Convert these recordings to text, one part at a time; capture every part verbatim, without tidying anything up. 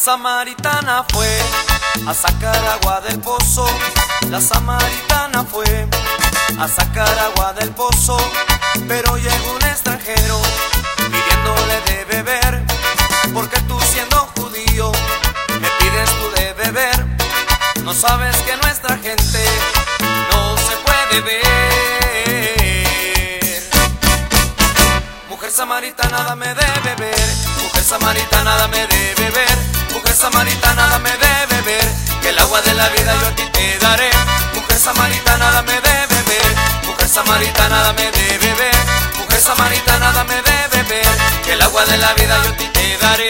samaritana fue a sacar agua del pozo. La samaritana fue a sacar agua del pozo, pero llegó un extranjero pidiéndole de beber, porque tú siendo judío me pides tú de beber. No sabes que nuestra gente no se puede ver. Mujer samaritana, dame de beber. Mujer samaritana, dame de beber. Mujer samaritana, dame de beber, que el agua de la vida yo a ti te daré. Mujer samaritana, dame de beber. Mujer samaritana, dame de beber. Mujer samaritana, dame de beber, que el agua de la vida yo a ti te daré.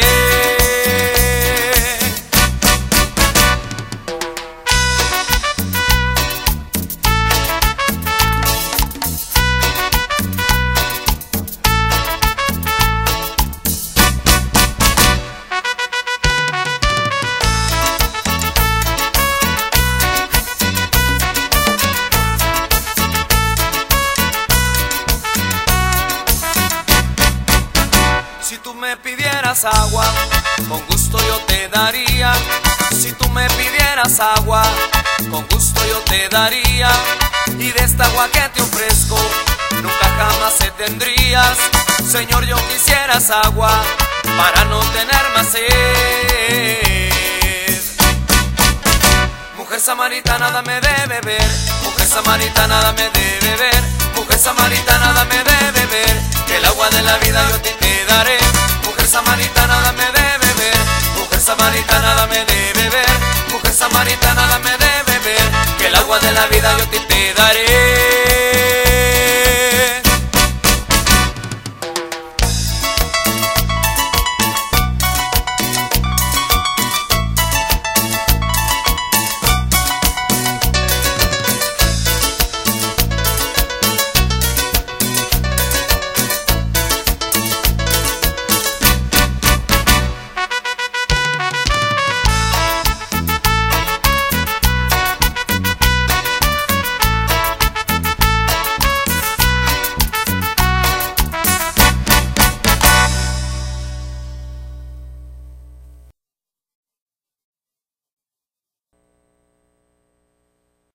Si tú me pidieras agua, con gusto yo te daría. Si tú me pidieras agua, con gusto yo te daría. Y de esta agua que te ofrezco, nunca jamás se tendrías. Señor, yo quisieras agua para no tener más sed. Mujer samaritana, dame de beber. Mujer samaritana, dame de beber. Mujer samaritana, dame de beber, que el agua de la vida yo a ti te daré. Mujer samaritana, dame de beber. Mujer samaritana, dame de beber. Mujer samaritana, dame de beber, que el agua de la vida yo a ti te daré.